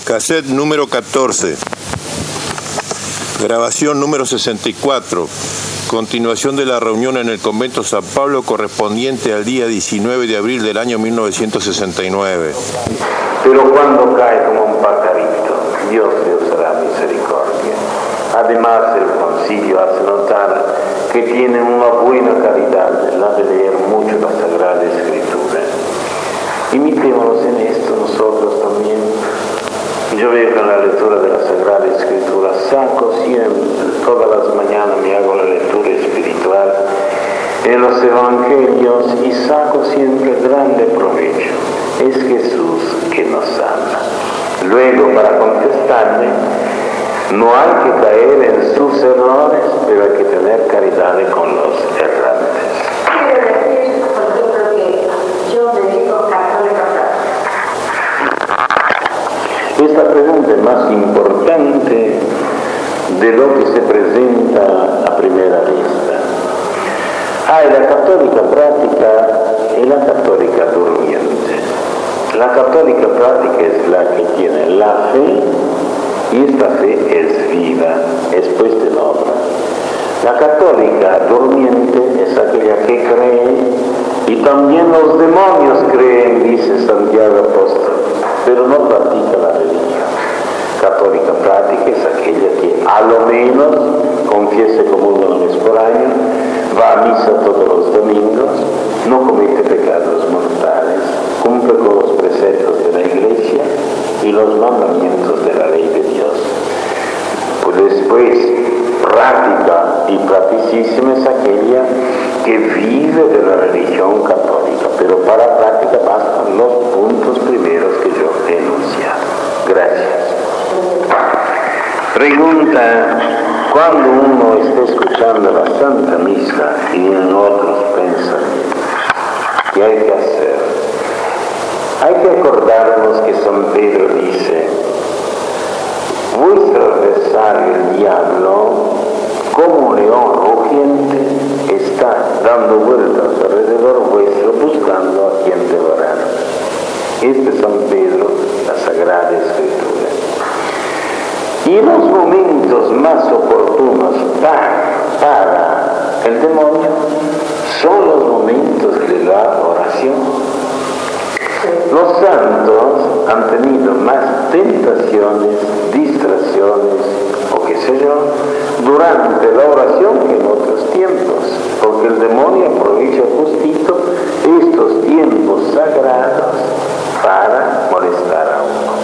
Cassette número 14. Grabación número 64. Continuación de la reunión en el convento San Pablo correspondiente al día 19 de abril del año 1969. Pero cuando cae como un pajarito, Dios le usará misericordia. Además, el concilio hace notar que tienen una buena calidad la de leer mucho la Sagrada Escritura. Imitémonos en esto nosotros también. Yo veo que en la lectura de la Sagrada Escritura saco siempre, todas las mañanas me hago la lectura espiritual en los evangelios y saco siempre grande provecho. Es Jesús que nos ama. Luego, para contestarle, no hay que caer en sus errores, pero hay que tener caridad con los errantes. Quiero decir, por ejemplo, que yo me digo católica. Esta pregunta es más importante de lo que se presenta a primera vista. Hay la católica práctica y la católica durmiente. La católica práctica es la que tiene la fe, y esta fe es viva, es puesta en obra. La católica durmiente es aquella que cree, y también los demonios creen, dice Santiago Apóstol, pero no practica la religión. Católica práctica es aquella que a lo menos confiesa como una vez por año, va a misa todos los domingos, no comete pecados mortales, cumple con los preceptos de la Iglesia y los mandamientos de la ley de Dios. Pues después, práctica y practicísima es aquella que vive de la religión católica, pero para práctica bastan los puntos primeros que yo he enunciado. Gracias. Pregunta: cuando uno está escuchando la Santa Misa y en otros pensamientos, ¿qué hay que hacer? Hay que acordarnos que San Pedro dice: vuestro adversario, el diablo, como un león rugiente, está dando vueltas alrededor vuestro buscando a quien devorar. Este es San Pedro, la Sagrada Escritura. Y los momentos más oportunos para el demonio son los momentos de la oración. Los santos han tenido más tentaciones, distracciones o qué sé yo, durante la oración que en otros tiempos, porque el demonio aprovecha justito estos tiempos sagrados para molestar a uno.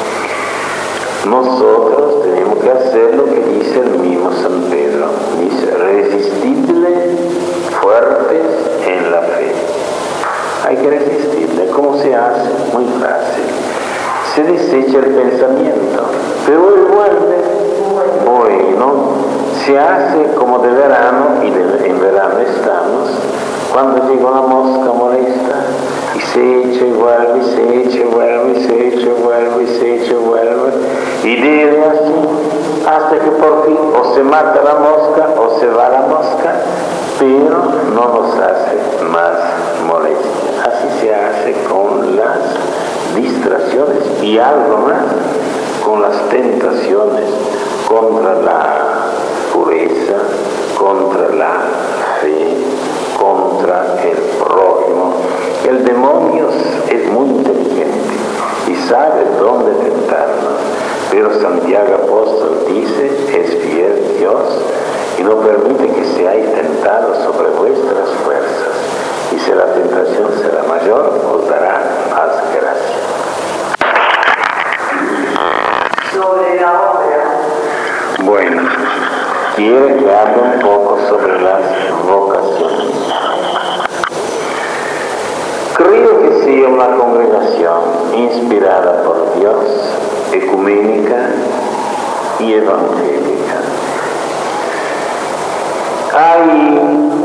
Nosotros tenemos que hacer lo que dice el mismo San Pedro. Dice: resistidle fuertes en la fe. Hay que resistirle. ¿Cómo se hace? Muy fácil. Se desecha el pensamiento, pero él vuelve. Bueno, se hace como de verano, y en verano estamos, cuando llega una mosca molesta, y se echa y vuelve, y se echa y vuelve, y se echa y vuelve, y se echa y vuelve, y debe así, hasta que por fin o se mata la mosca o se va la mosca, pero no nos hace más molestia. Así se hace con las distracciones y algo más, con las tentaciones contra la pureza, contra la fe, contra el prójimo. El demonio es muy inteligente y sabe dónde tentarnos, pero Santiago Apóstol dice: es fiel Dios y no permite que seáis tentados sobre vuestras fuerzas, y si la tentación será mayor, os dará más gracia. Sobre la obra. Bueno, quiero que hable un poco sobre las vocaciones. Creo que sea una congregación inspirada por Dios, ecuménica y evangélica. Hay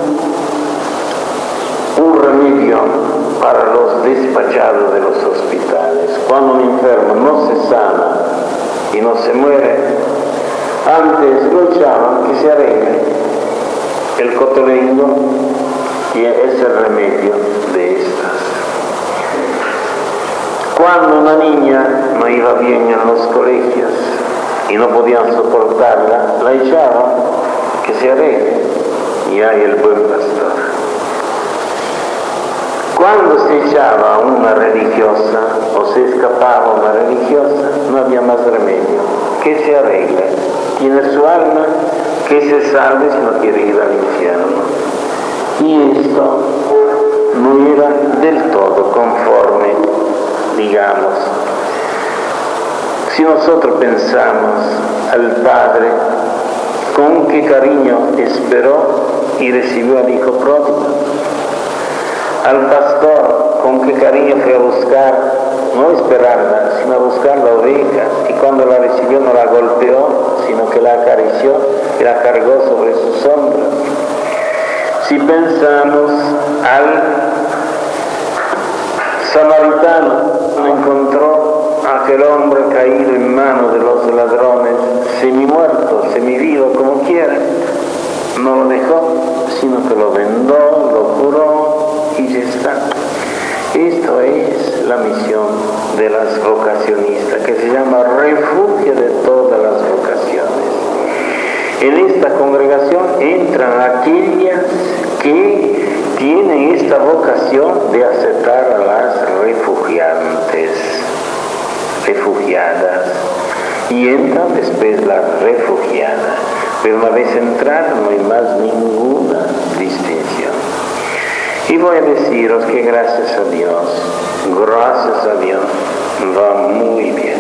un remedio para los despachados de los hospitales. Cuando un enfermo no se sana y no se muere, antes lo echaban que se arregle. El cotolengo es el remedio de estas. Cuando una niña no iba bien en los ellas y no podían soportarla, la echaban, que se arregle, y hay el buen pastor. Cuando se echaba una religiosa o se escapaba una religiosa, no había más remedio, que se arregle, tiene su alma, que se salve si no quiere ir al infierno. Y esto no era del todo conforme, digamos. Si nosotros pensamos al Padre, con qué cariño esperó y recibió al Hijo pródigo, al pastor, con qué cariño fue a buscar, no esperarla, sino a buscar la oveja, y cuando la recibió no la golpeó, sino que la acarició y la cargó sobre sus hombros. Si pensamos al samaritano, encontró a aquel hombre caído en manos de los ladrones, semi-muerto, semi-vivo, como quiera, no lo dejó, sino que lo vendó, lo curó y ya está. Esto es la misión de las vocacionistas, que se llama refugio de todas las vocaciones. En esta congregación entran aquellas que tienen esta vocación de aceptar a las refugiadas, y entran después las refugiadas, pero una vez entradas no hay más ninguna distinción. Y voy a deciros que gracias a Dios, va muy bien.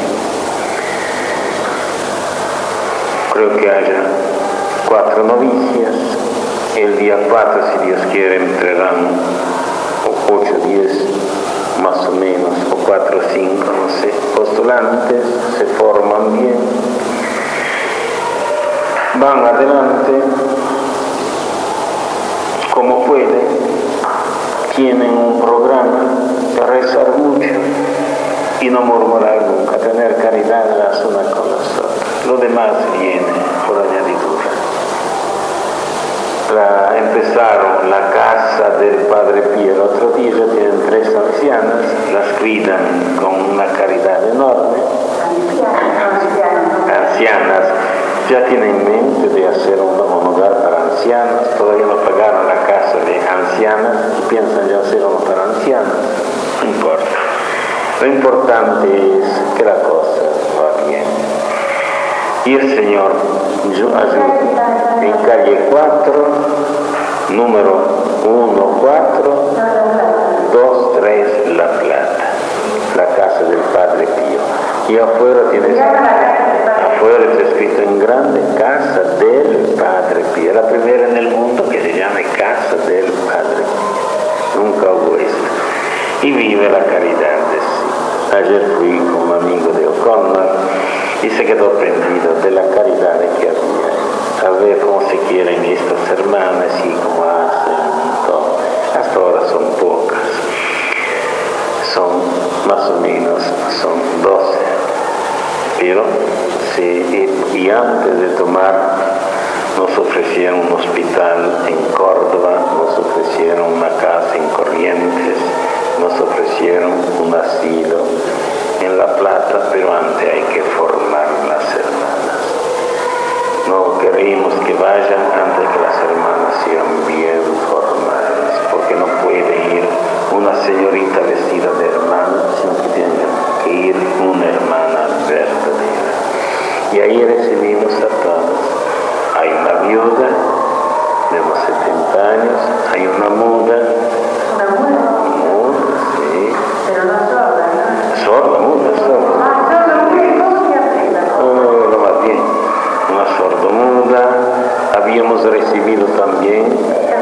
Creo que haya 4 novicias. El día 4, si Dios quiere, entrarán 8, 10, más o menos, o 4 o 5, no sé, postulantes, se forman bien, van adelante como pueden, tienen un programa de rezar mucho y no murmurar nunca, tener caridad las unas con las otras. Lo demás viene por añadidura. Empezaron la casa del Padre Pío el otro día, ya tienen 3 ancianas, las cuidan con una caridad enorme. Ancianas, ya tienen en mente de hacer un hogar para ancianas, todavía no pagaron la casa de ancianas y piensan ya hacer uno para ancianas, no importa. Lo importante es que la cosa va bien. Y el Señor ayuda. En calle 4, número 1, 4, 2, 3, La Plata, la casa del Padre Pío. Y afuera está escrito en grande, casa del Padre Pío. La primera en el mundo que se llame casa del Padre Pío. Nunca hubo esto. Y vive la caridad de sí. Ayer fui con un amigo de O'Connor y se quedó prendido de la caridad que había. A ver cómo se quieren estas hermanas y cómo hacen todo. Hasta ahora son pocas. Son más o menos, son 12. Pero y antes de tomar nos ofrecieron un hospital en Córdoba, nos ofrecieron una casa en Corrientes, nos ofrecieron un asilo en La Plata, pero antes hay que formar las hermanas. No queremos que vayan antes que las hermanas sean bien formadas, porque no puede ir una señorita vestida de hermana, sino que tiene que ir una hermana verdadera. Y ahí recibimos a todos. Hay una viuda de unos 70 años, hay una muda. ¿Una muda? Muda, sí. Pero no sorda, ¿no? Sorda, muda, sorda. No, más bien. Una sordomuda. Habíamos recibido también.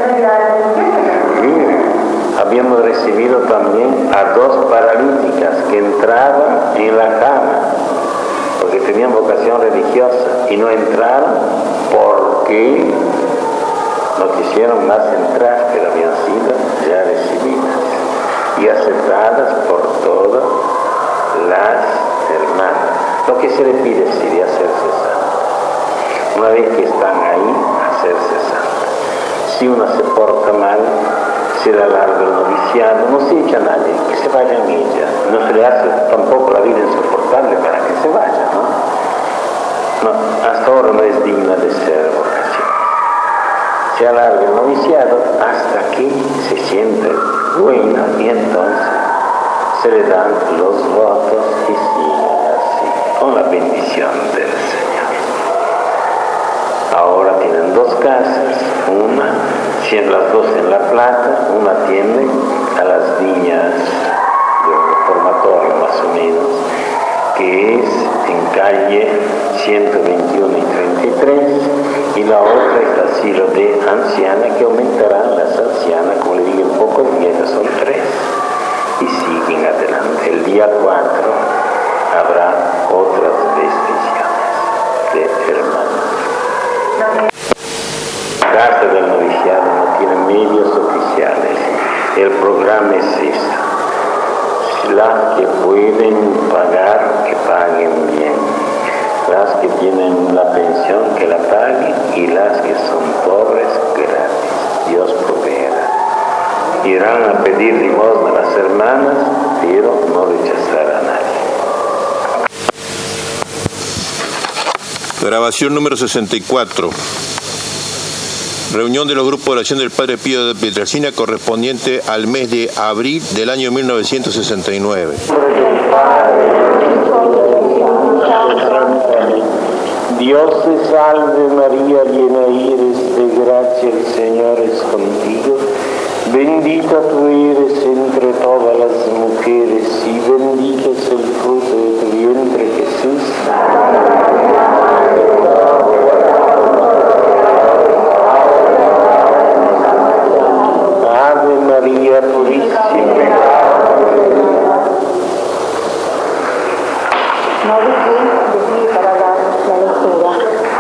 Habíamos recibido también a 2 paralíticas que entraban en la cama porque tenían vocación religiosa y no entraron porque no quisieron más entrar, pero habían sido ya recibidas y aceptadas por todas las hermanas. Lo que se le pide es de hacerse santa. Una vez que están ahí, hacerse santa. Si una se porta mal, se le alarga el noviciado, no se echa a nadie, que se vaya en ella. No se le hace tampoco la vida insoportable para que se vaya, ¿no? No, hasta ahora no es digna de ser vocación. Se alarga el noviciado hasta que se siente buena y entonces se le dan los votos y sigue así, con la bendición del Señor. Ahora tienen dos casas, una, las dos en La Plata, una atiende a las niñas del reformatorio más o menos, que es en calle 121 y 33, y la otra es el asilo de ancianas, que aumentarán las ancianas, como le digo, en pocos días son 3, y siguen adelante. El día 4 habrá otras distinciones de hermanos. La casa del noviciado no tiene medios oficiales. El programa es esto: las que pueden pagar, que paguen bien; las que tienen la pensión, que la paguen; y las que son pobres, gratis. Dios proveerá. Irán a pedir limosna a las hermanas, pero no rechazarán a nadie. Grabación número 64. Reunión de los grupos de oración del Padre Pío de Pietrelcina correspondiente al mes de abril del año 1969. Dios te salve María, llena eres de gracia, el Señor es contigo. Bendita tú eres entre todas las mujeres y bendito es el fruto de tu vientre, Jesús. Ave María purísima. No dejé de pie para dar la lectura.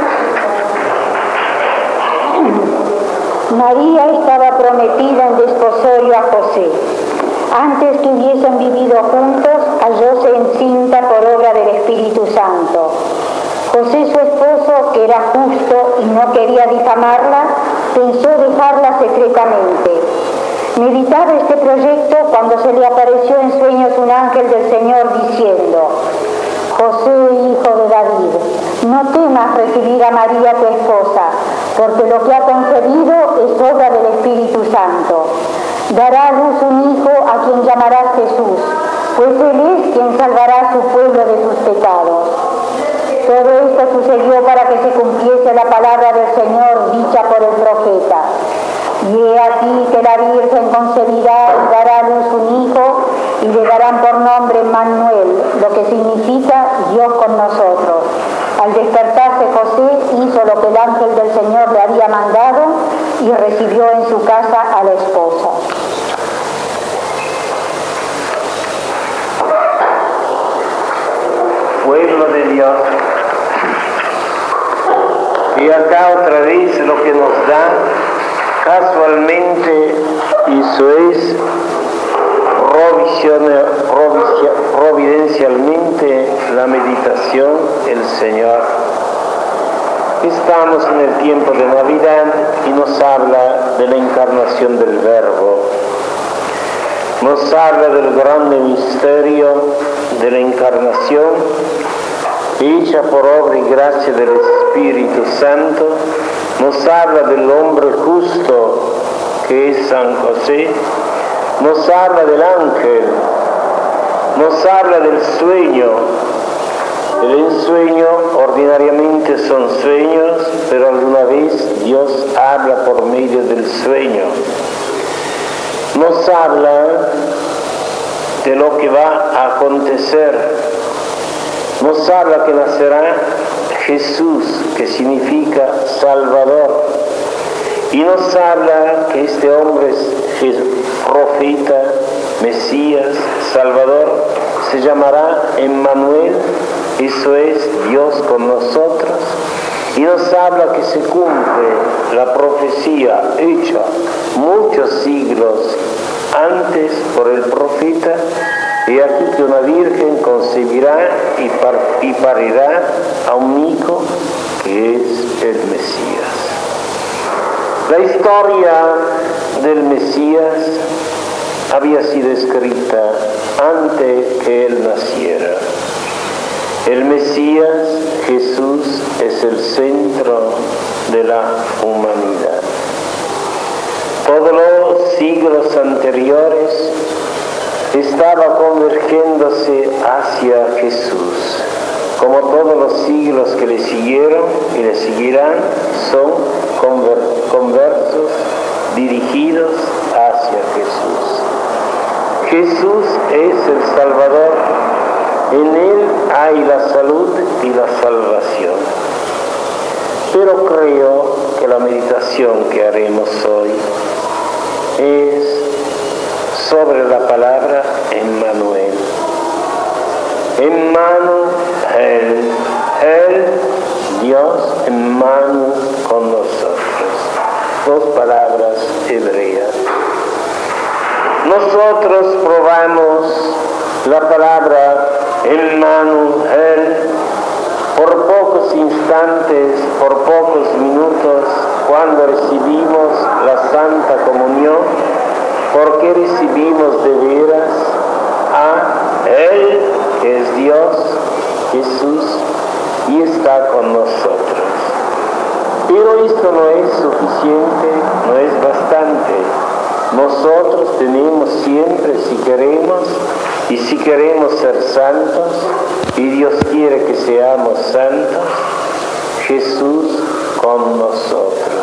María estaba prometida en desposorio a José. Antes que hubiesen vivido juntos, hallóse encinta por obra del Espíritu Santo. José, su esposo, que era justo y no quería difamarla, pensó dejarla secretamente. Meditaba este proyecto cuando se le apareció en sueños un ángel del Señor diciendo: José, hijo de David, no temas recibir a María tu esposa, porque lo que ha concebido es obra del Espíritu Santo. Dará a luz un hijo a quien llamarás Jesús, pues él es quien salvará a su pueblo de sus pecados. Todo esto sucedió para que se cumpliese la palabra del Señor dicha por el profeta. Y he aquí que la Virgen concebirá y dará a luz un hijo, y le darán por nombre Manuel, lo que significa Dios con nosotros. Al despertarse José hizo lo que el ángel del Señor le había mandado y recibió en su casa a la esposa. Pueblo de Dios, y acá otra vez lo que nos da casualmente, y eso es providencialmente la meditación, el Señor. Estamos en el tiempo de Navidad y nos habla de la encarnación del Verbo. Nos habla del grande misterio de la encarnación, hecha por obra y gracia del Espíritu Santo. Nos habla del hombre justo que es San José. Nos habla del ángel. Nos habla del sueño. El ensueño ordinariamente son sueños, pero alguna vez Dios habla por medio del sueño. Nos habla de lo que va a acontecer. Nos habla que nacerá Jesús, que significa Salvador. Y nos habla que este hombre es profeta, Mesías, Salvador, se llamará Emmanuel, eso es Dios con nosotros. Y nos habla que se cumple la profecía hecha muchos siglos antes por el profeta, y aquí que una virgen concebirá y parirá a un hijo que es el Mesías. La historia del Mesías había sido escrita antes que él naciera. El Mesías, Jesús es el centro de la humanidad. Todos los siglos anteriores estaba convergiéndose hacia Jesús, como todos los siglos que le siguieron y le seguirán son conversos dirigidos hacia Jesús. Jesús es el Salvador, en Él hay la salud y la salvación. Pero creo que la meditación que haremos hoy es sobre la palabra Emmanuel. Emmanuel, Dios Emmanuel con nosotros. Dos palabras hebreas. Nosotros probamos la palabra Emmanuel por pocos instantes, por pocos minutos, cuando recibimos la Santa Comunión, porque recibimos de veras a Él, que es Dios, Jesús, y está con nosotros. Pero esto no es suficiente, no es bastante. Nosotros tenemos siempre, si queremos ser santos, y Dios quiere que seamos santos, Jesús con nosotros.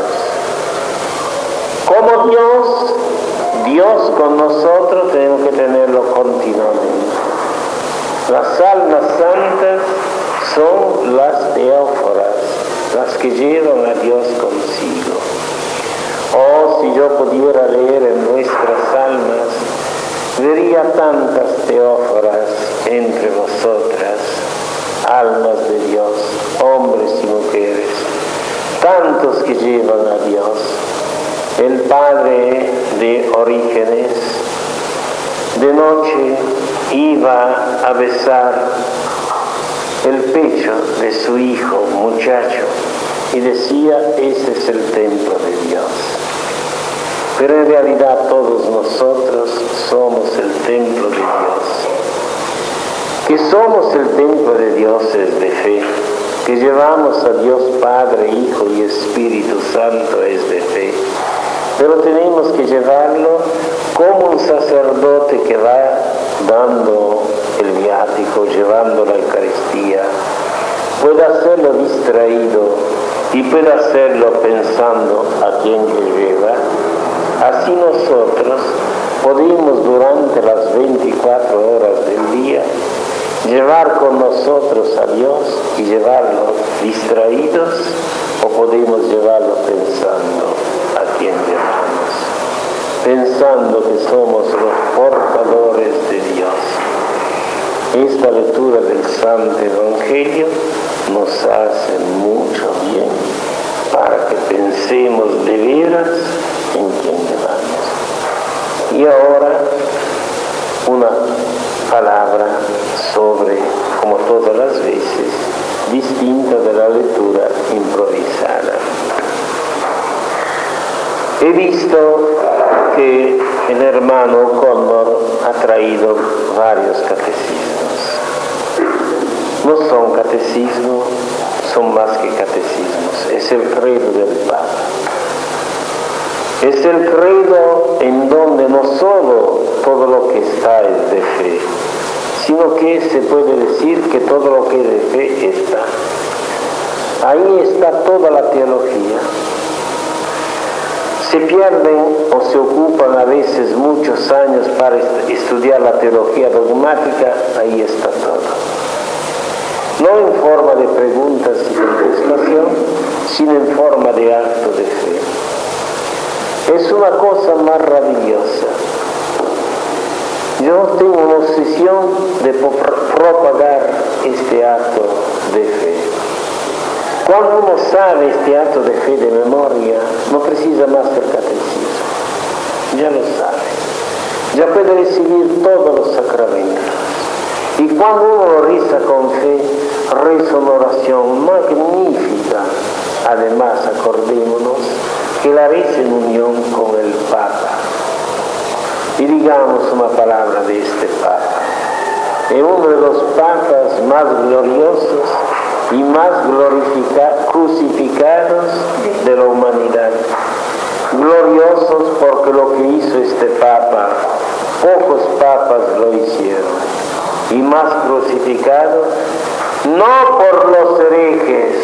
Como Dios con nosotros, tenemos que tenerlo continuamente. Las almas santas son las teóforas, las que llevan a Dios consigo. Oh, si yo pudiera leer en nuestras almas, vería tantas teóforas entre vosotras, almas de Dios, hombres y mujeres, tantos que llevan a Dios. El padre de Orígenes, de noche iba a besar el pecho de su hijo muchacho y decía: ese es el templo de Dios. Pero en realidad todos nosotros somos el templo de Dios. Que somos el templo de Dios es de fe. Que llevamos a Dios Padre, Hijo y Espíritu Santo es de fe. Pero tenemos que llevarlo como un sacerdote que va dando el viático, llevando la Eucaristía. Puede hacerlo distraído y puede hacerlo pensando a quién le lleva. Así nosotros podemos durante las 24 horas del día llevar con nosotros a Dios y llevarlo distraídos, o podemos llevarlo pensando a quién llevamos, pensando que somos los portadores de Dios. Esta lectura del Santo Evangelio nos hace mucho bien para que pensemos de veras en quién llevamos. Y ahora una palabra sobre, como todas las veces, distinta de la lectura improvisada. He visto que el hermano Cóndor ha traído varios catecismos. No son catecismos, son más que catecismos. Es el credo del Papa. Es el credo en donde no solo todo lo que está es de fe, sino que se puede decir que todo lo que es de fe está. Ahí está toda la teología. Se pierden o se ocupan a veces muchos años para estudiar la teología dogmática, ahí está todo. No en forma de preguntas y contestación, sino en forma de acto de fe. Es una cosa maravillosa. Yo tengo una obsesión de propagar este acto de fe. Cuando uno sabe este acto de fe de memoria, no precisa más el catecismo. Ya lo sabe. Ya puede recibir todos los sacramentos. Y cuando uno lo reza con fe, reza una oración magnífica. Además, acordémonos que la reza en unión con el Papa. Y digamos una palabra de este Papa. Es uno de los papas más gloriosos y más crucificados de la humanidad. Gloriosos porque lo que hizo este Papa, pocos papas lo hicieron. Y más crucificados, no por los herejes,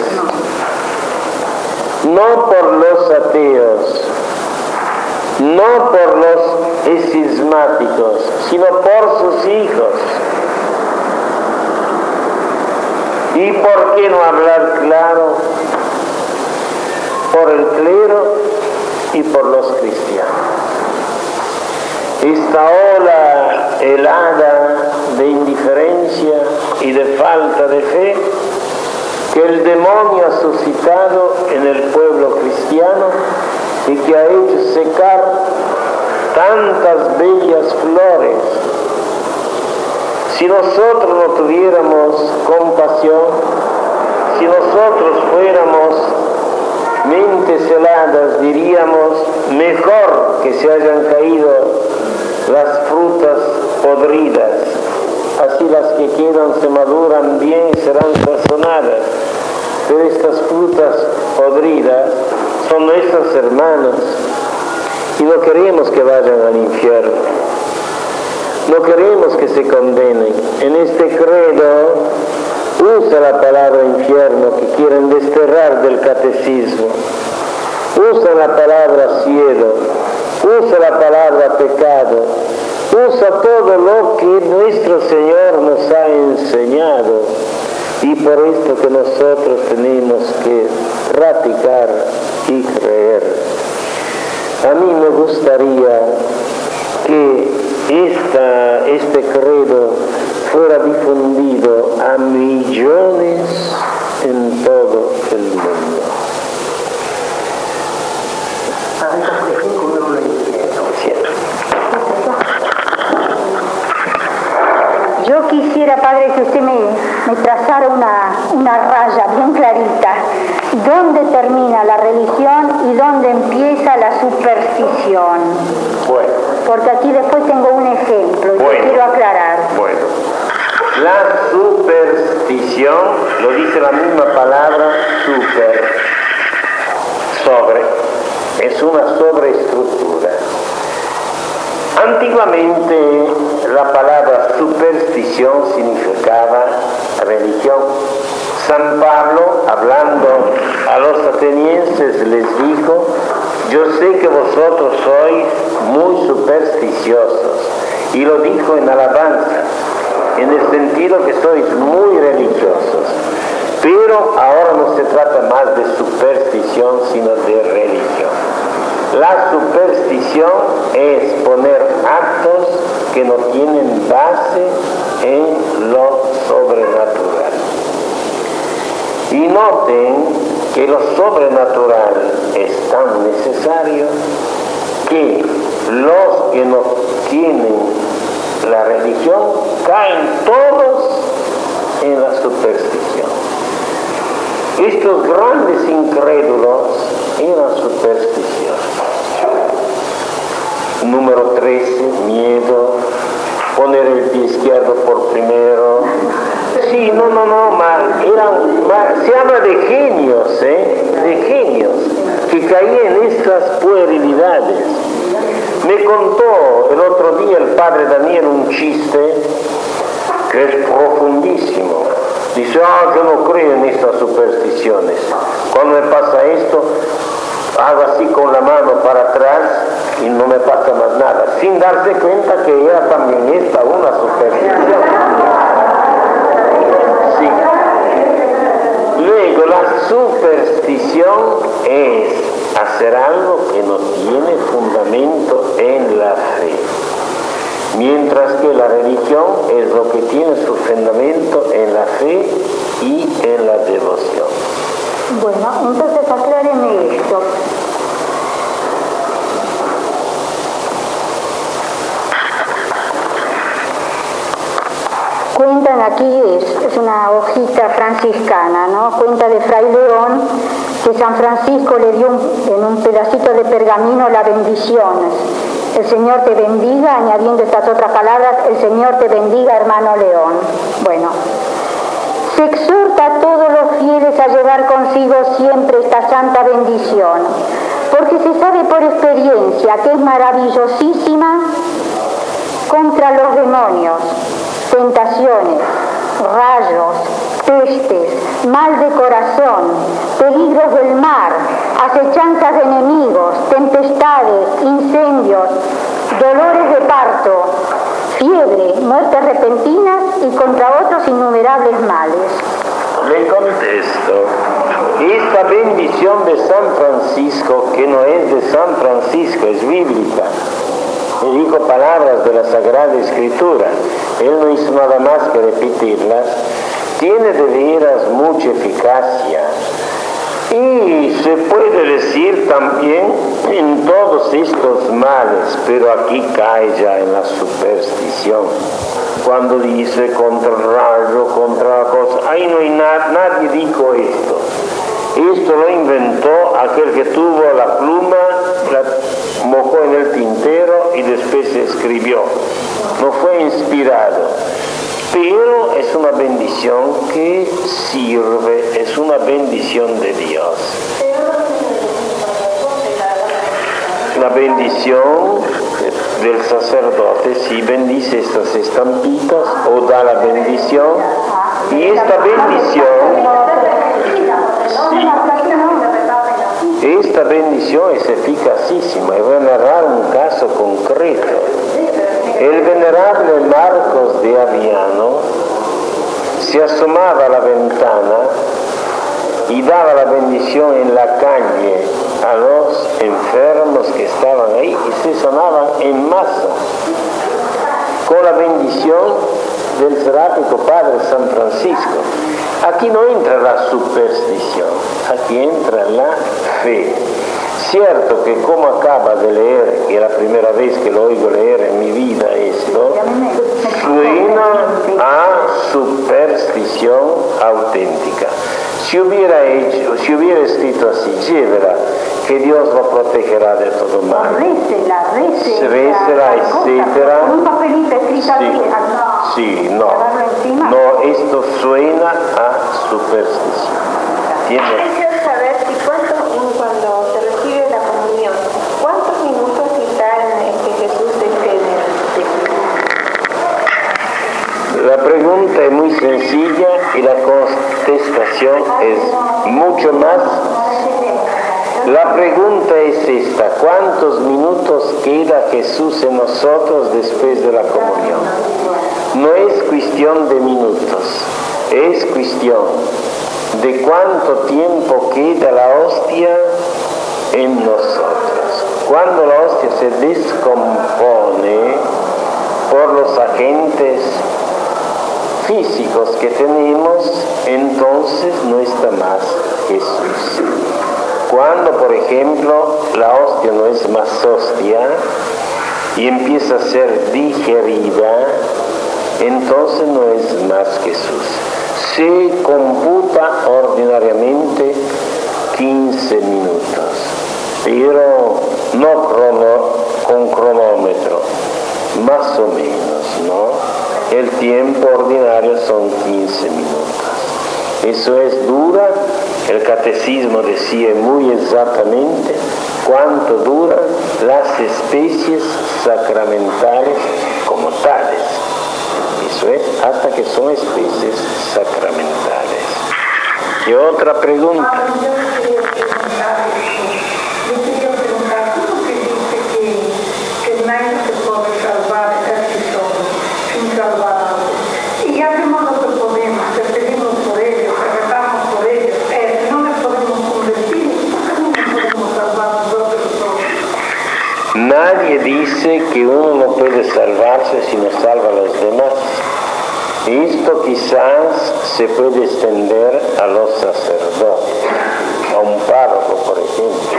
no por los ateos, no por los escismáticos, sino por sus hijos. ¿Y por qué no hablar claro? Por el clero y por los cristianos. Esta ola helada de indiferencia y de falta de fe que el demonio ha suscitado en el pueblo cristiano y que ha hecho secar tantas bellas flores. Si nosotros no tuviéramos compasión, si nosotros fuéramos mentes heladas, diríamos mejor que se hayan caído las frutas podridas, así las que quedan se maduran bien y serán sazonadas, pero estas frutas podridas son nuestras hermanas y no queremos que vayan al infierno, no queremos que se condenen. En este credo usa la palabra infierno que quieren desterrar del catecismo, usa la palabra cielo, usa la palabra pecado, usa todo lo que nuestro Señor nos ha enseñado, y por esto que nosotros tenemos que ratificar y creer. A mí me gustaría que este credo fuera difundido a millones en todo el mundo. Yo quisiera, Padre, que usted me trazara una raya bien clarita. ¿Dónde termina la religión y dónde empieza la superstición? Bueno. Porque aquí después tengo un ejemplo y bueno, quiero aclarar. Bueno, la superstición, lo dice la misma palabra, super, sobre, es una sobreestructura. Antiguamente la palabra superstición significaba religión. San Pablo, hablando a los atenienses, les dijo: yo sé que vosotros sois muy supersticiosos, y lo dijo en alabanza, en el sentido que sois muy religiosos. Pero ahora no se trata más de superstición, sino de religión. La superstición es poner actos que no tienen base en lo sobrenatural. Y noten que lo sobrenatural es tan necesario que los que no tienen la religión caen todos en la superstición. Estos grandes incrédulos eran supersticiosos. Número 13, miedo, poner el pie izquierdo por primero. Sí, no, se habla de genios, de genios que caían en estas puerilidades. Me contó el otro día el padre Daniel un chiste que es profundísimo. Dice: yo no creo en estas supersticiones. Cuando me pasa esto, hago así con la mano para atrás y no me pasa más nada, sin darse cuenta que era también esta una superstición. Sí. Luego, la superstición es hacer algo que no tiene fundamento en la fe, mientras que la religión es lo que tiene su fundamento en la fe y en la devoción. Bueno, entonces acláreme esto. Cuentan aquí, es una hojita franciscana, ¿no? Cuenta de Fray León que San Francisco le dio en un pedacito de pergamino la bendición. El Señor te bendiga, añadiendo estas otras palabras: el Señor te bendiga, hermano León. Bueno, se exhorta a todos los fieles a llevar consigo siempre esta santa bendición, porque se sabe por experiencia que es maravillosísima contra los demonios, tentaciones, rayos, pestes, mal de corazón, peligros del mar, acechanzas de enemigos, tempestades, incendios, dolores de parto, fiebre, muertes repentinas y contra otros innumerables males. Le contesto, esta bendición de San Francisco, que no es de San Francisco, es bíblica. Le dijo palabras de la Sagrada Escritura, él no hizo nada más que repetirlas, tiene de veras mucha eficacia. Y se puede decir también en todos estos males, pero aquí cae ya en la superstición. Cuando dice contra el rayo, contra la cosa, ahí no hay nadie dijo esto. Esto lo inventó aquel que tuvo la pluma, la mojó en el tintero y después se escribió. No fue inspirado. Pero es una bendición que sirve, es una bendición de Dios. La bendición del sacerdote sí bendice estas estampitas o da la bendición, y esta bendición es eficacísima. Y voy a narrar un caso concreto. El venerable Marcos de Aviano se asomaba a la ventana y daba la bendición en la calle a los enfermos que estaban ahí y se sanaban en masa con la bendición del seráfico Padre San Francisco. Aquí no entra la superstición, aquí entra la fe. Cierto que como acaba de leer, y es la primera vez que lo oigo leer en mi vida esto, suena a superstición auténtica. Si hubiera escrito así, llévela, que Dios lo protegerá de todo mal. Récela, etcétera. Un papelito escrito así. Sí, no, esto suena a superstición. ¿Entiendes? Quiero saber si cuando se recibe la comunión, ¿cuántos minutos está que Jesús esté en el? La pregunta es muy sencilla y la contestación es mucho más. La pregunta es esta: ¿cuántos minutos queda Jesús en nosotros después de la comunión? No es cuestión de minutos, es cuestión de cuánto tiempo queda la hostia en nosotros. Cuando la hostia se descompone por los agentes físicos que tenemos, entonces no está más Jesús. Cuando, por ejemplo, la hostia no es más hostia y empieza a ser digerida, entonces no es más Jesús. Se computa ordinariamente 15 minutos, pero no con cronómetro, más o menos, ¿no? El tiempo ordinario son 15 minutos. Eso es dura. El catecismo decía muy exactamente cuánto duran las especies sacramentales como tales. Eso es, hasta que son especies sacramentales. ¿Y otra pregunta? Nadie dice que uno no puede salvarse si no salva a los demás. Esto quizás se puede extender a los sacerdotes, a un párroco, por ejemplo.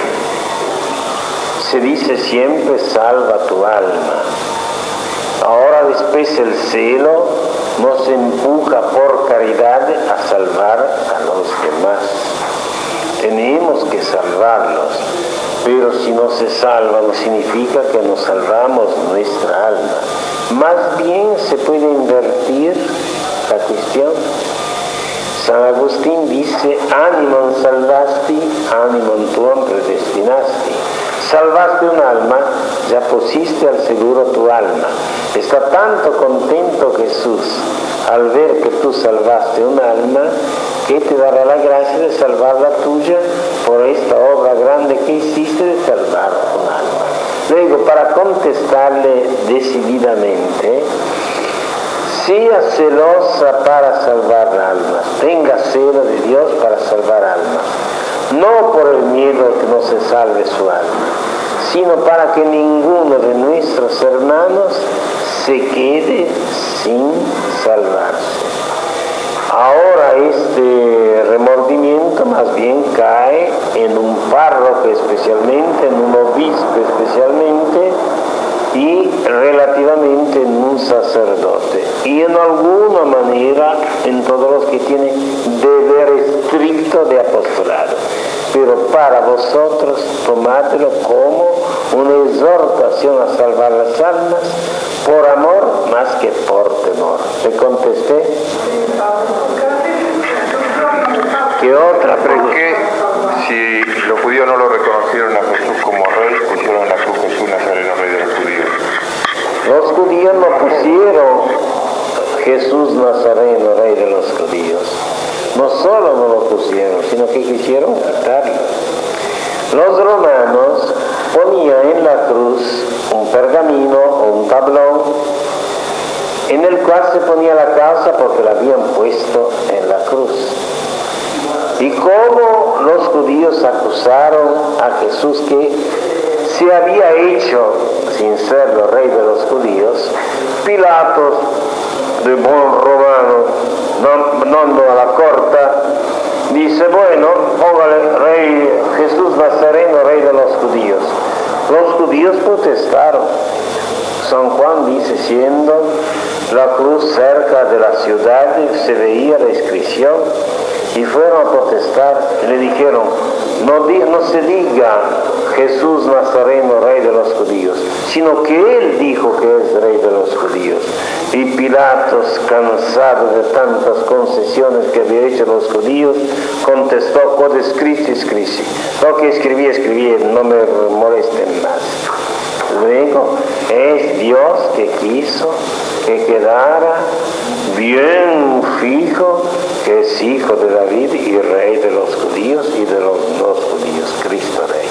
Se dice siempre: salva tu alma. Ahora después el cielo nos empuja por caridad a salvar a los demás. Tenemos que salvarlos. Pero si no se salva, no significa que nos salvamos nuestra alma. Más bien se puede invertir la cuestión. San Agustín dice, animam salvasti, animam tuam predestinasti. Salvaste un alma, ya pusiste al seguro tu alma. Está tanto contento Jesús al ver que tú salvaste un alma, que te dará la gracia de salvar la tuya por esta obra grande que hiciste de salvar un alma. Luego, para contestarle decididamente, sea celosa para salvar almas, tenga celo de Dios para salvar almas, no por el miedo a que no se salve su alma, sino para que ninguno de nuestros hermanos se quede sin salvarse. Ahora este remordimiento más bien cae en un párroco especialmente, en un obispo especialmente, y relativamente en un sacerdote, y en alguna manera en todos los que tienen deber estricto de apostolado. Pero para vosotros tomádelo como una exhortación a salvar las almas, por amor más que por temor. ¿Le contesté? ¿Qué otra pregunta? ¿Por qué, si los judíos no lo reconocieron a Jesús como rey, pusieron en la cruz Jesús Nazareno, rey de los judíos? Los judíos no pusieron Jesús Nazareno, rey de los judíos. No solo no lo pusieron, sino que quisieron quitarlo. Los romanos ponían en la cruz un pergamino o un tablón en el cual se ponía la causa porque la habían puesto en la cruz. Y como los judíos acusaron a Jesús que se había hecho, sin serlo rey de los judíos, Pilatos, de buen romano, mandando a la corte, dice, bueno, póngale rey Jesús Nazareno, rey de los judíos. Los judíos protestaron. San Juan dice, siendo la cruz cerca de la ciudad, se veía la inscripción, y fueron a protestar, y le dijeron, no se diga Jesús Nazareno, rey de los judíos, sino que él dijo que es rey de los judíos. Y Pilatos, cansado de tantas concesiones que había hecho los judíos, contestó, quod scriptis scripti, lo que escribí, no me molesten más. Luego, es Dios que quiso que quedara bien fijo que es hijo de David y rey de los judíos y de los judíos, Cristo Rey.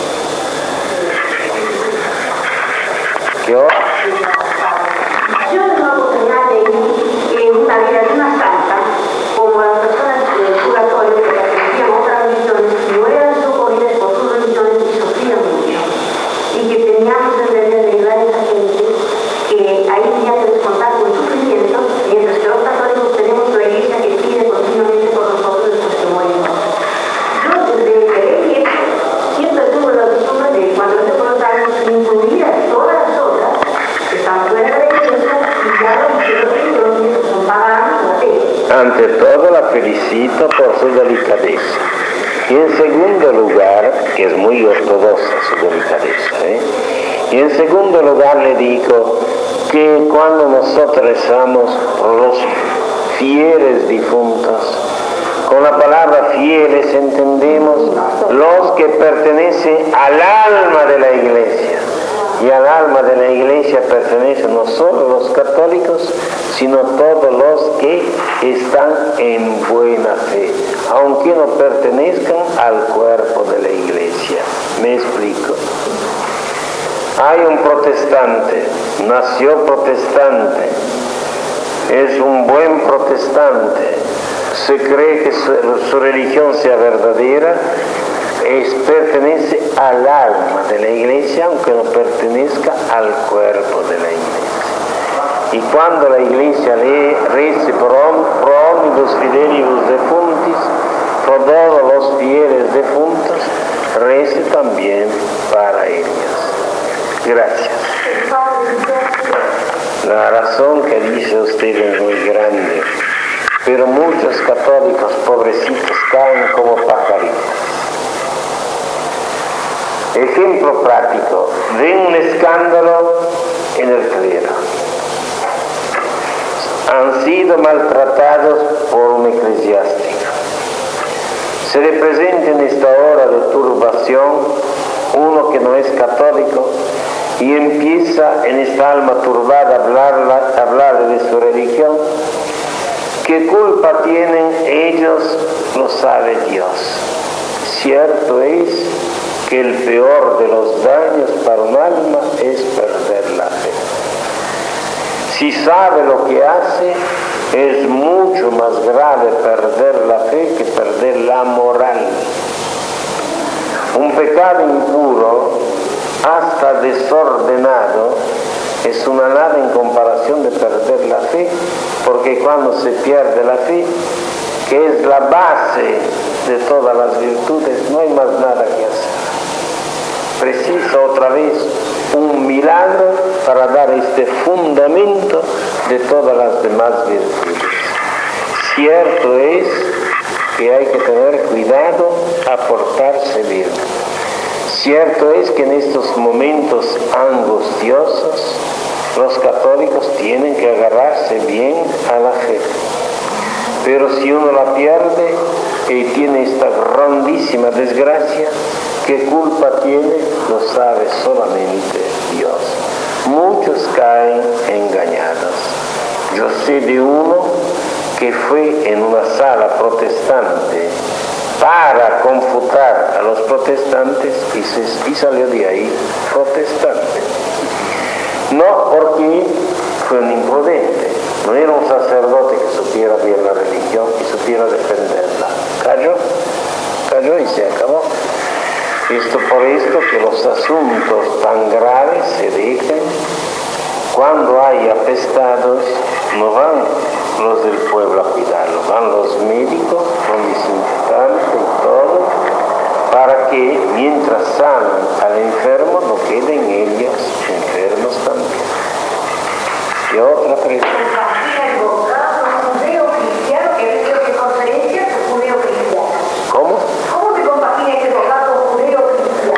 ¿Qué hora? Yo tengo la oportunidad de ir una vida de una santa, como las personas del purgatorio que pertenecían a otras religiones, no eran socorridas por sus religiones y sufrían mucho. Y que teníamos el deber de ayudar a esa gente que ahí tenía que descontar con sufrimiento, mientras que los católicos tenemos la iglesia que pide continuamente por nosotros después que morimos. Yo desde que leí esto, siempre tuve la costumbre de cuando se voluntario incluir a todas las otras que están fuera de la iglesia y ya los que son paganos la fe. Ante todo la felicito por su delicadeza. Y en segundo lugar, que es muy ortodoxa su delicadeza, y en segundo lugar le digo que cuando nosotros rezamos por los fieles difuntos, con la palabra fieles entendemos los que pertenecen al alma de la iglesia. Y al alma de la iglesia pertenecen no solo los católicos, sino todos los que están en buena fe, aunque no pertenezcan al cuerpo de la iglesia. ¿Me explico? Hay un protestante, nació protestante, es un buen protestante, se cree que su religión sea verdadera, pertenece al alma de la iglesia, aunque no pertenezca al cuerpo de la iglesia. Y cuando la iglesia le rece pro omnibus fidelibus defuntis, por todos los fieles defuntos, rece también para ellos. Gracias. La razón que dice usted es muy grande, pero muchos católicos pobrecitos caen como pajaritos. Ejemplo práctico, ven un escándalo en el clero. Han sido maltratados por un eclesiástico. Se le presenta en esta hora de turbación uno que no es católico y empieza en esta alma turbada a hablar de su religión. ¿Qué culpa tienen ellos? Lo sabe Dios. Cierto es que el peor de los daños para un alma es perder la fe. Si sabe lo que hace, es mucho más grave perder la fe que perder la moral. Un pecado impuro, hasta desordenado, es una nada en comparación de perder la fe, porque cuando se pierde la fe, que es la base de todas las virtudes, no hay más nada que hacer. Precisa otra vez un milagro para dar este fundamento de todas las demás virtudes. Cierto es que hay que tener cuidado a portarse bien. Cierto es que en estos momentos angustiosos los católicos tienen que agarrarse bien a la fe. Pero si uno la pierde y tiene esta grandísima desgracia, ¿qué culpa tiene? Lo sabe solamente Dios. Muchos caen engañados. Yo sé de uno que fue en una sala protestante para confutar a los protestantes y salió de ahí protestante. No porque fue un imprudente, no era un sacerdote que supiera bien la religión y supiera defenderla. Cayó y se acabó. Por esto que los asuntos tan graves se dejan. Cuando hay apestados, no van los del pueblo a cuidarlo, van los médicos con desinfectante y todo, para que mientras sanan al enfermo no queden ellos enfermos también. Y otra pregunta. ¿Cómo? ¿Cómo se compagina ese bocado judeo-cristiano?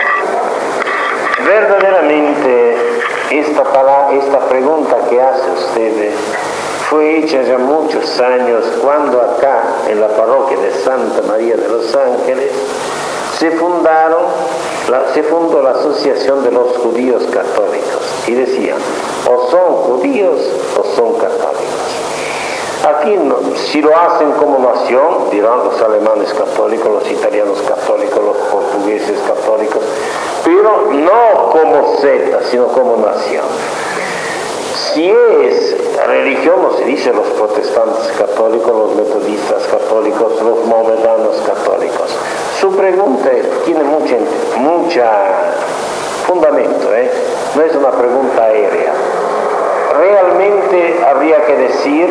Verdaderamente esta pregunta que hace usted fue hecha ya muchos años cuando acá en la parroquia de Santa María de los Ángeles se fundó la Asociación de los Judíos Católicos y decían, o son judíos o son católicos. Aquí no, si lo hacen como nación, dirán los alemanes católicos, los italianos católicos, los portugueses católicos, pero no como secta, sino como nación. Si es religión, no se dice los protestantes católicos, los metodistas católicos, los maometanos católicos. Su pregunta tiene mucha fundamento, no es una pregunta aérea. Realmente habría que decir,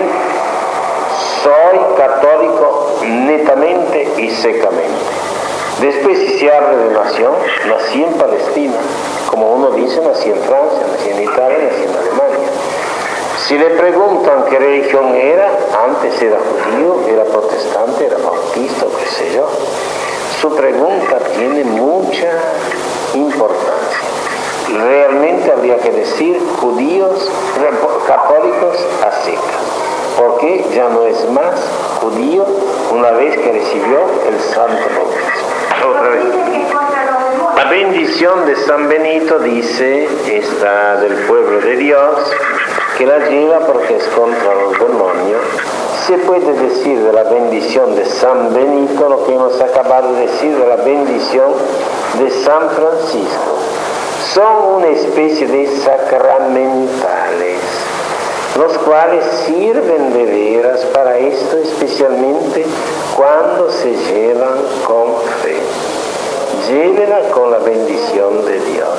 soy católico netamente y secamente. Después, si se habla de nación, nací en Palestina, como uno dice, nací en Francia, nací en Italia, nací en Alemania. Si le preguntan qué religión era, antes era judío, era protestante, era bautista, qué sé yo. Su pregunta tiene mucha importancia. Realmente habría que decir judíos, católicos a secas, porque ya no es más judío una vez que recibió el santo bautismo. Otra vez. La bendición de San Benito, dice, esta del pueblo de Dios, que la lleva porque es contra los demonios. Se puede decir de la bendición de San Benito lo que hemos acabado de decir de la bendición de San Francisco. Son una especie de sacramentales, los cuales sirven de veras para esto, especialmente cuando se llevan con fe. Llévenla con la bendición de Dios.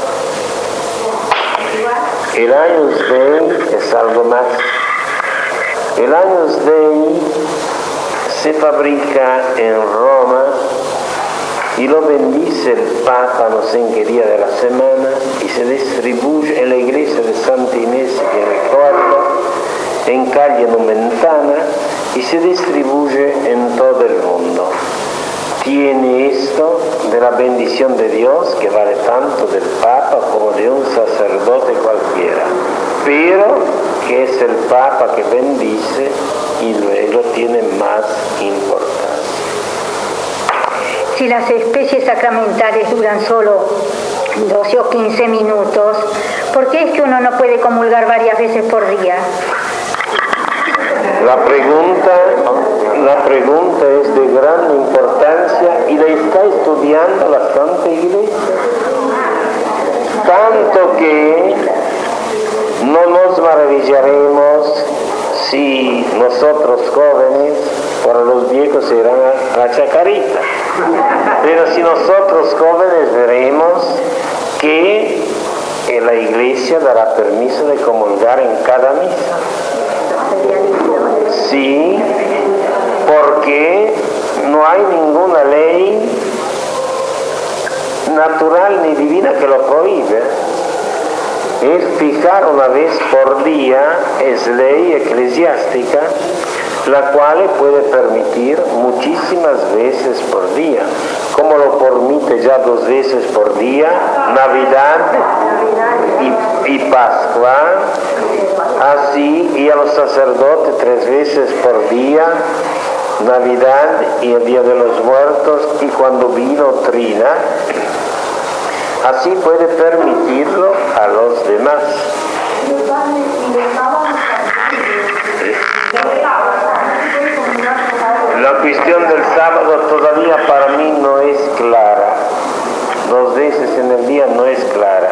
El Agnus Dei es algo más. El Agnus Dei se fabrica en Roma y lo bendice el Papa no sé en qué día de la semana y se distribuye en la iglesia de Santa Inés de Recordo, en calle Nomentana, y se distribuye en todo el mundo. Tiene esto de la bendición de Dios que vale tanto del Papa como de un sacerdote cualquiera, pero que es el Papa que bendice y luego tiene más importancia. si las especies sacramentales duran solo 12 o 15 minutos, ¿por qué es que uno no puede comulgar varias veces por día? La pregunta es de gran importancia y la está estudiando la Santa Iglesia. Tanto que no nos maravillaremos si nosotros jóvenes, para los viejos será la chacarita. Pero si nosotros jóvenes veremos que la Iglesia dará permiso de comulgar en cada misa. Sí, porque no hay ninguna ley natural ni divina que lo prohíbe. Es fijar una vez por día, es ley eclesiástica, la cual puede permitir muchísimas veces por día, como lo permite ya 2 veces por día, Navidad y Pascua, así, y a los sacerdotes 3 veces por día, Navidad y el Día de los Muertos, y cuando vino Trina, así puede permitirlo a los demás. La cuestión del sábado todavía para mí no es clara. 2 veces en el día no es clara.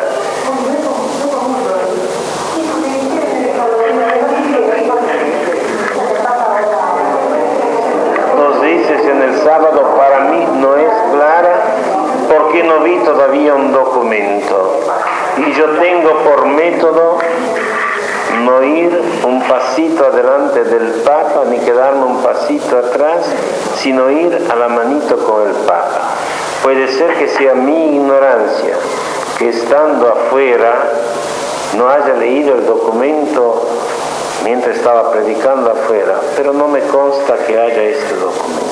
En el sábado para mí no es clara porque no vi todavía un documento y yo tengo por método no ir un pasito adelante del Papa ni quedarme un pasito atrás, sino ir a la manito con el Papa. Puede ser que sea mi ignorancia que estando afuera no haya leído el documento mientras estaba predicando afuera, pero no me consta que haya este documento.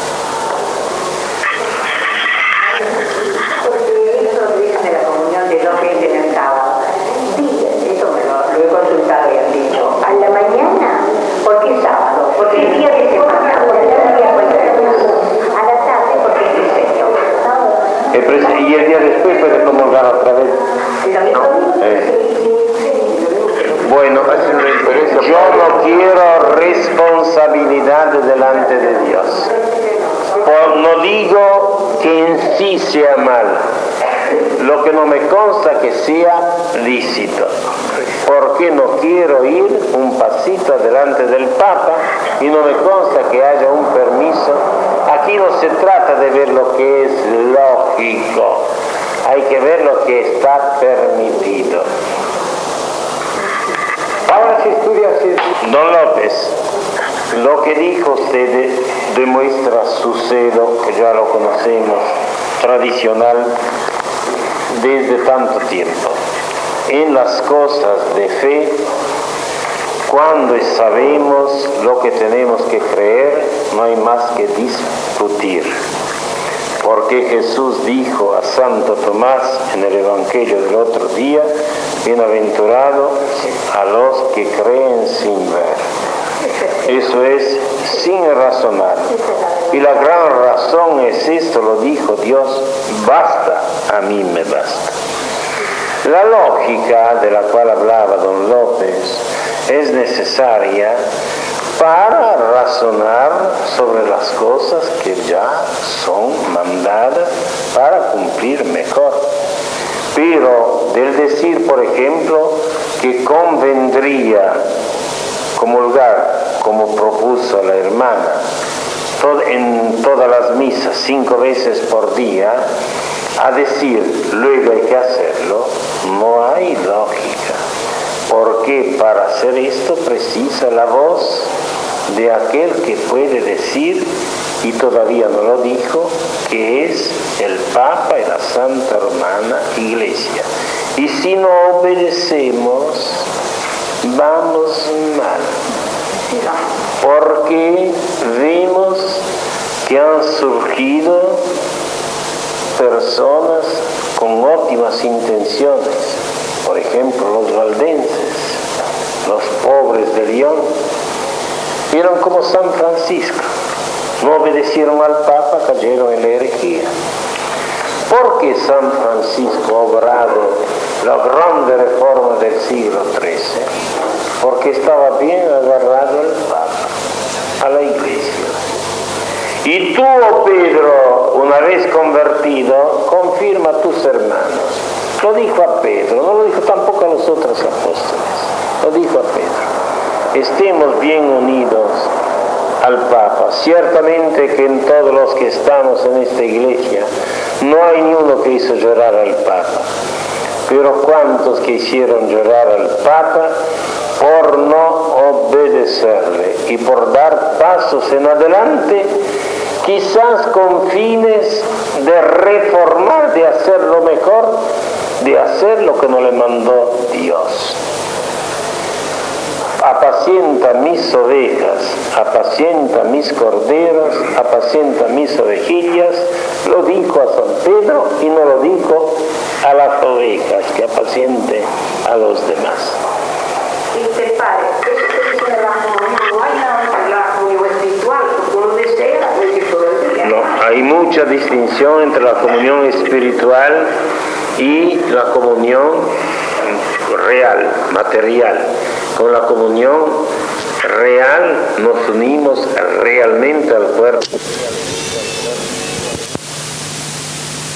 Porque eso dice de la comunión de los que en el sábado. Dice, eso lo he consultado y han dicho. A la mañana, ¿por qué sábado? Porque el día de semana. A la tarde, porque es el Señor. Y el día después puede comulgar otra vez. Bueno, yo no quiero responsabilidad delante de Dios. No digo que en sí sea mal, lo que no me consta que sea lícito, porque no quiero ir un pasito delante del Papa y no me consta que haya un permiso. Aquí no se trata de ver lo que es lógico, hay que ver lo que está permitido. Ahora se estudia así. Don López, lo que dijo usted demuestra su celo, que ya lo conocemos, tradicional, desde tanto tiempo. En las cosas de fe, cuando sabemos lo que tenemos que creer, no hay más que discutir. Porque Jesús dijo a Santo Tomás en el Evangelio del otro día, bienaventurado a los que creen sin ver. Eso es sin razonar. Y la gran razón es esto, lo dijo Dios, basta, a mí me basta. La lógica de la cual hablaba don López es necesaria para razonar sobre las cosas que ya son mandadas para cumplir mejor. Pero del decir, por ejemplo, que convendría comulgar, como propuso la hermana, en todas las misas 5 veces por día, a decir luego hay que hacerlo, no hay lógica. Porque para hacer esto precisa la voz de aquel que puede decir, y todavía no lo dijo, que es el Papa y la Santa Romana Iglesia. Y si no obedecemos, vamos mal. Porque vemos que han surgido personas con óptimas intenciones. Por ejemplo, los valdenses, los pobres de León, vieron como San Francisco. No obedecieron al Papa, cayeron en la herejía. ¿Por qué San Francisco ha obrado la grande reforma del siglo XIII? Porque estaba bien agarrado el Papa, a la Iglesia. Y tú, oh Pedro, una vez convertido, confirma a tus hermanos. Lo dijo a Pedro, no lo dijo tampoco a los otros apóstoles, lo dijo a Pedro. Estemos bien unidos al Papa. Ciertamente que en todos los que estamos en esta iglesia no hay ni uno que hizo llorar al Papa, pero cuántos que hicieron llorar al Papa por no obedecerle y por dar pasos en adelante, quizás con fines de reformar, de hacer lo mejor, de hacer lo que no le mandó Dios. Apacienta mis ovejas, apacienta mis corderos, apacienta mis ovejillas, lo dijo a San Pedro y no lo dijo a las ovejas, que apaciente a los demás. Dice padre, eso que dice de la comunión, no hay la comunión espiritual, porque uno desea decir todo el día. No, hay mucha distinción entre la comunión espiritual y la comunión real, material. Con la comunión real nos unimos realmente al cuerpo.